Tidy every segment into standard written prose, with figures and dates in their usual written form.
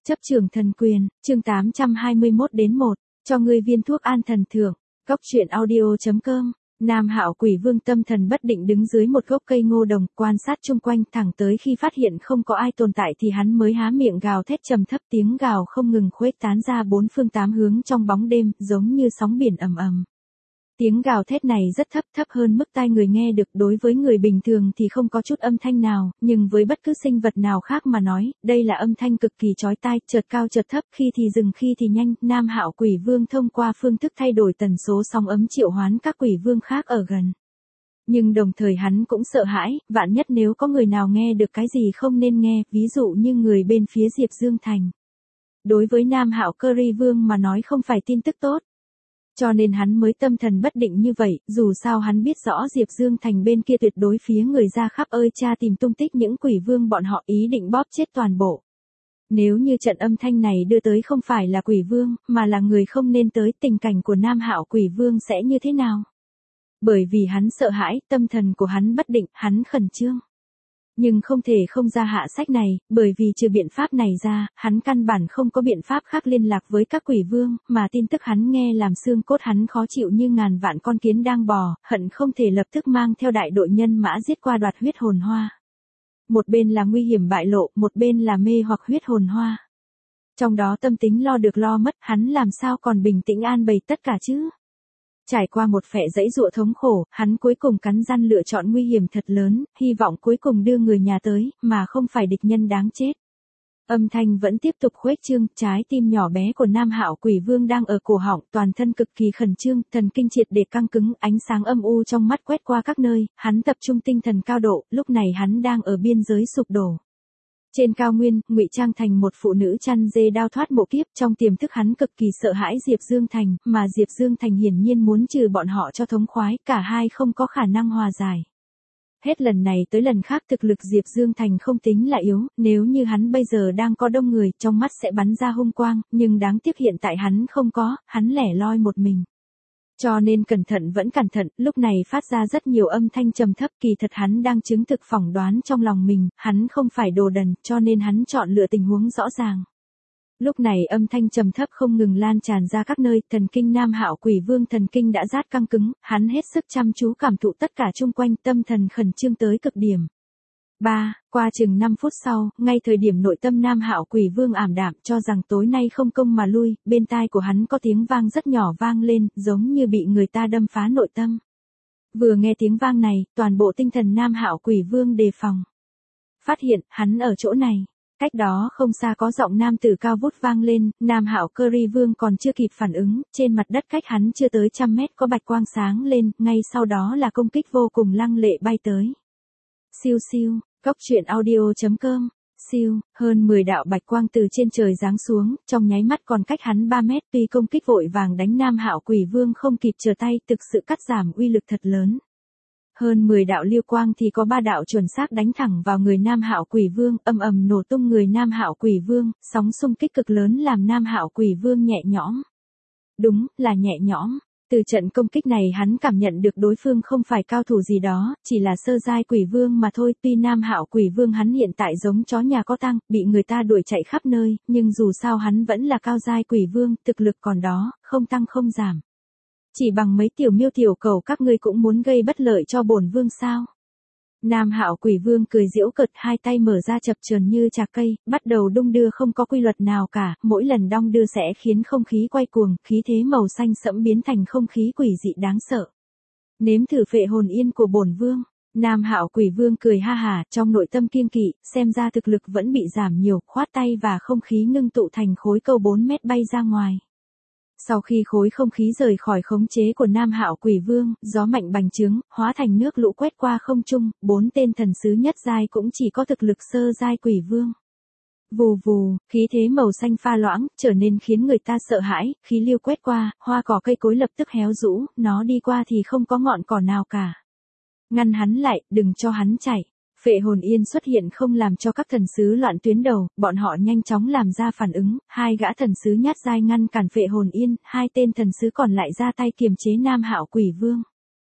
Chấp trường thần quyền, chương 821-1, cho ngươi viên thuốc an thần thưởng. Cốc truyện audio.com. Nam Hạo Quỷ Vương tâm thần bất định đứng dưới một gốc cây ngô đồng, quan sát chung quanh, thẳng tới khi phát hiện không có ai tồn tại thì hắn mới há miệng gào thét trầm thấp, tiếng gào không ngừng khuếch tán ra bốn phương tám hướng trong bóng đêm, giống như sóng biển ầm ầm. Tiếng gào thét này rất thấp, thấp hơn mức tai người nghe được, đối với người bình thường thì không có chút âm thanh nào, nhưng với bất cứ sinh vật nào khác mà nói, đây là âm thanh cực kỳ chói tai, chợt cao chợt thấp, khi thì dừng khi thì nhanh. Nam Hạo Quỷ Vương thông qua phương thức thay đổi tần số sóng ấm triệu hoán các quỷ vương khác ở gần. Nhưng đồng thời hắn cũng sợ hãi, vạn nhất nếu có người nào nghe được cái gì không nên nghe, ví dụ như người bên phía Diệp Dương Thành. Đối với Nam Hạo Curry Vương mà nói không phải tin tức tốt. Cho nên hắn mới tâm thần bất định như vậy, dù sao hắn biết rõ Diệp Dương Thành bên kia tuyệt đối phía người ra khắp ơi cha tìm tung tích những quỷ vương bọn họ, ý định bóp chết toàn bộ. Nếu như trận âm thanh này đưa tới không phải là quỷ vương, mà là người không nên tới, tình cảnh của Nam Hạo Quỷ Vương sẽ như thế nào? Bởi vì hắn sợ hãi, tâm thần của hắn bất định, hắn khẩn trương. Nhưng không thể không ra hạ sách này, bởi vì trừ biện pháp này ra, hắn căn bản không có biện pháp khác liên lạc với các quỷ vương, mà tin tức hắn nghe làm xương cốt hắn khó chịu như ngàn vạn con kiến đang bò, hận không thể lập tức mang theo đại đội nhân mã giết qua đoạt huyết hồn hoa. Một bên là nguy hiểm bại lộ, một bên là mê hoặc huyết hồn hoa. Trong đó tâm tính lo được lo mất, hắn làm sao còn bình tĩnh an bày tất cả chứ? Trải qua một phệ dãy dụa thống khổ, hắn cuối cùng cắn răng lựa chọn nguy hiểm thật lớn, hy vọng cuối cùng đưa người nhà tới, mà không phải địch nhân đáng chết. Âm thanh vẫn tiếp tục khuếch trương, trái tim nhỏ bé của Nam Hạo Quỷ Vương đang ở cổ họng, toàn thân cực kỳ khẩn trương, thần kinh triệt để căng cứng, ánh sáng âm u trong mắt quét qua các nơi, hắn tập trung tinh thần cao độ, lúc này hắn đang ở biên giới sụp đổ. Trên cao nguyên, ngụy trang thành một phụ nữ chăn dê đao thoát mộ kiếp, trong tiềm thức hắn cực kỳ sợ hãi Diệp Dương Thành, mà Diệp Dương Thành hiển nhiên muốn trừ bọn họ cho thống khoái, cả hai không có khả năng hòa giải. Hết lần này tới lần khác thực lực Diệp Dương Thành không tính là yếu, nếu như hắn bây giờ đang có đông người, trong mắt sẽ bắn ra hung quang, nhưng đáng tiếc hiện tại hắn không có, hắn lẻ loi một mình. Cho nên cẩn thận vẫn cẩn thận, lúc này phát ra rất nhiều âm thanh trầm thấp, kỳ thật hắn đang chứng thực phỏng đoán trong lòng mình, hắn không phải đồ đần, cho nên hắn chọn lựa tình huống rõ ràng. Lúc này âm thanh trầm thấp không ngừng lan tràn ra các nơi, thần kinh Nam Hạo Quỷ Vương thần kinh đã rát căng cứng, hắn hết sức chăm chú cảm thụ tất cả chung quanh, tâm thần khẩn trương tới cực điểm. Qua chừng 5 phút sau, ngay thời điểm nội tâm Nam Hạo Quỷ Vương ảm đạm cho rằng tối nay không công mà lui, bên tai của hắn có tiếng vang rất nhỏ vang lên, giống như bị người ta đâm phá nội tâm. Vừa nghe tiếng vang này, toàn bộ tinh thần Nam Hạo Quỷ Vương đề phòng. Phát hiện, hắn ở chỗ này. Cách đó không xa có giọng nam tử cao vút vang lên, Nam Hạo Curry Vương còn chưa kịp phản ứng, trên mặt đất cách hắn chưa tới 100 mét có bạch quang sáng lên, ngay sau đó là công kích vô cùng lăng lệ bay tới. Siêu siêu, cốc truyện audio.com, siêu, hơn 10 đạo bạch quang từ trên trời giáng xuống, trong nháy mắt còn cách hắn 3 mét, tuy công kích vội vàng đánh Nam Hạo Quỷ Vương không kịp trở tay, thực sự cắt giảm uy lực thật lớn. Hơn 10 đạo lưu quang thì có 3 đạo chuẩn xác đánh thẳng vào người Nam Hạo Quỷ Vương, ầm ầm nổ tung người Nam Hạo Quỷ Vương, sóng xung kích cực lớn làm Nam Hạo Quỷ Vương nhẹ nhõm. Đúng, là nhẹ nhõm. Từ trận công kích này hắn cảm nhận được đối phương không phải cao thủ gì đó, chỉ là sơ giai quỷ vương mà thôi. Tuy Nam Hạo Quỷ Vương hắn hiện tại giống chó nhà có tang, bị người ta đuổi chạy khắp nơi, nhưng dù sao hắn vẫn là cao giai quỷ vương, thực lực còn đó, không tăng không giảm. Chỉ bằng mấy tiểu miêu tiểu cầu các ngươi cũng muốn gây bất lợi cho bổn vương sao? Nam Hạo Quỷ Vương cười giễu cợt, hai tay mở ra chập chờn như chạc cây, bắt đầu đung đưa không có quy luật nào cả, mỗi lần đong đưa sẽ khiến không khí quay cuồng, khí thế màu xanh sẫm biến thành không khí quỷ dị đáng sợ. Nếm thử phệ hồn yên của bổn vương. Nam Hạo Quỷ Vương cười ha hà, trong nội tâm kiêng kỵ, xem ra thực lực vẫn bị giảm nhiều, khoát tay và không khí ngưng tụ thành khối cầu 4 mét bay ra ngoài. Sau khi khối không khí rời khỏi khống chế của Nam Hạo Quỷ Vương, gió mạnh bành trướng, hóa thành nước lũ quét qua không trung, 4 tên thần sứ nhất giai cũng chỉ có thực lực sơ giai quỷ vương. Vù vù, khí thế màu xanh pha loãng, trở nên khiến người ta sợ hãi, khí lưu quét qua, hoa cỏ cây cối lập tức héo rũ, nó đi qua thì không có ngọn cỏ nào cả. Ngăn hắn lại, đừng cho hắn chạy. Phệ hồn yên xuất hiện không làm cho các thần sứ loạn tuyến đầu, bọn họ nhanh chóng làm ra phản ứng, hai gã thần sứ nhát dai ngăn cản phệ hồn yên, hai tên thần sứ còn lại ra tay kiềm chế Nam Hạo Quỷ Vương.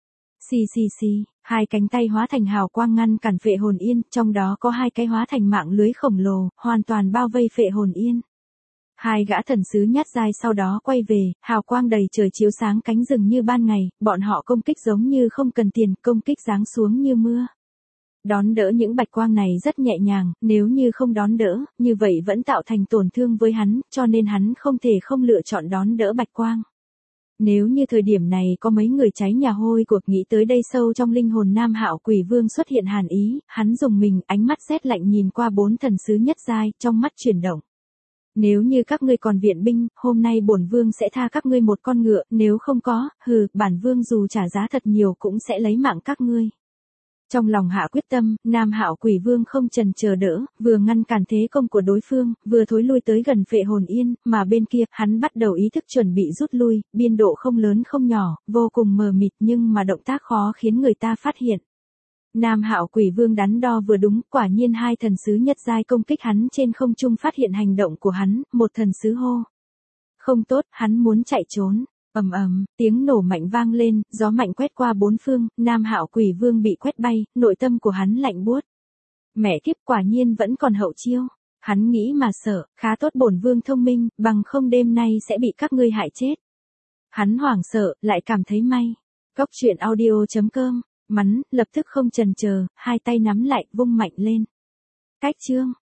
Xì xì xì, hai cánh tay hóa thành hào quang ngăn cản phệ hồn yên, trong đó có hai cái hóa thành mạng lưới khổng lồ, hoàn toàn bao vây phệ hồn yên. Hai gã thần sứ nhát dai sau đó quay về, hào quang đầy trời chiếu sáng cánh rừng như ban ngày, bọn họ công kích giống như không cần tiền, công kích giáng xuống như mưa. Đón đỡ những bạch quang này rất nhẹ nhàng, nếu như không đón đỡ, như vậy vẫn tạo thành tổn thương với hắn, cho nên hắn không thể không lựa chọn đón đỡ bạch quang. Nếu như thời điểm này có mấy người cháy nhà hôi cuộc, nghĩ tới đây sâu trong linh hồn Nam Hạo Quỷ Vương xuất hiện hàn ý, hắn dùng mình, ánh mắt rét lạnh nhìn qua bốn thần sứ nhất giai, trong mắt chuyển động. Nếu như các ngươi còn viện binh, hôm nay bổn vương sẽ tha các ngươi một con ngựa, nếu không có, bản vương dù trả giá thật nhiều cũng sẽ lấy mạng các ngươi. Trong lòng hạ quyết tâm, Nam Hạo Quỷ Vương không chần chờ đỡ, vừa ngăn cản thế công của đối phương, vừa thối lui tới gần Phệ Hồn Yên, mà bên kia, hắn bắt đầu ý thức chuẩn bị rút lui, biên độ không lớn không nhỏ, vô cùng mờ mịt nhưng mà động tác khó khiến người ta phát hiện. Nam Hạo Quỷ Vương đắn đo vừa đúng, quả nhiên hai thần sứ nhất giai công kích hắn trên không trung phát hiện hành động của hắn, một thần sứ hô. Không tốt, hắn muốn chạy trốn. Ầm ầm, tiếng nổ mạnh vang lên, gió mạnh quét qua bốn phương, Nam Hạo Quỷ Vương bị quét bay, nội tâm của hắn lạnh buốt. Mẹ kiếp, quả nhiên vẫn còn hậu chiêu. Hắn nghĩ mà sợ, khá tốt bổn vương thông minh, bằng không đêm nay sẽ bị các ngươi hại chết. Hắn hoảng sợ, lại cảm thấy may. Cốc truyện audio.com, mắn, lập tức không chần chờ, hai tay nắm lại, vung mạnh lên. Cách chương.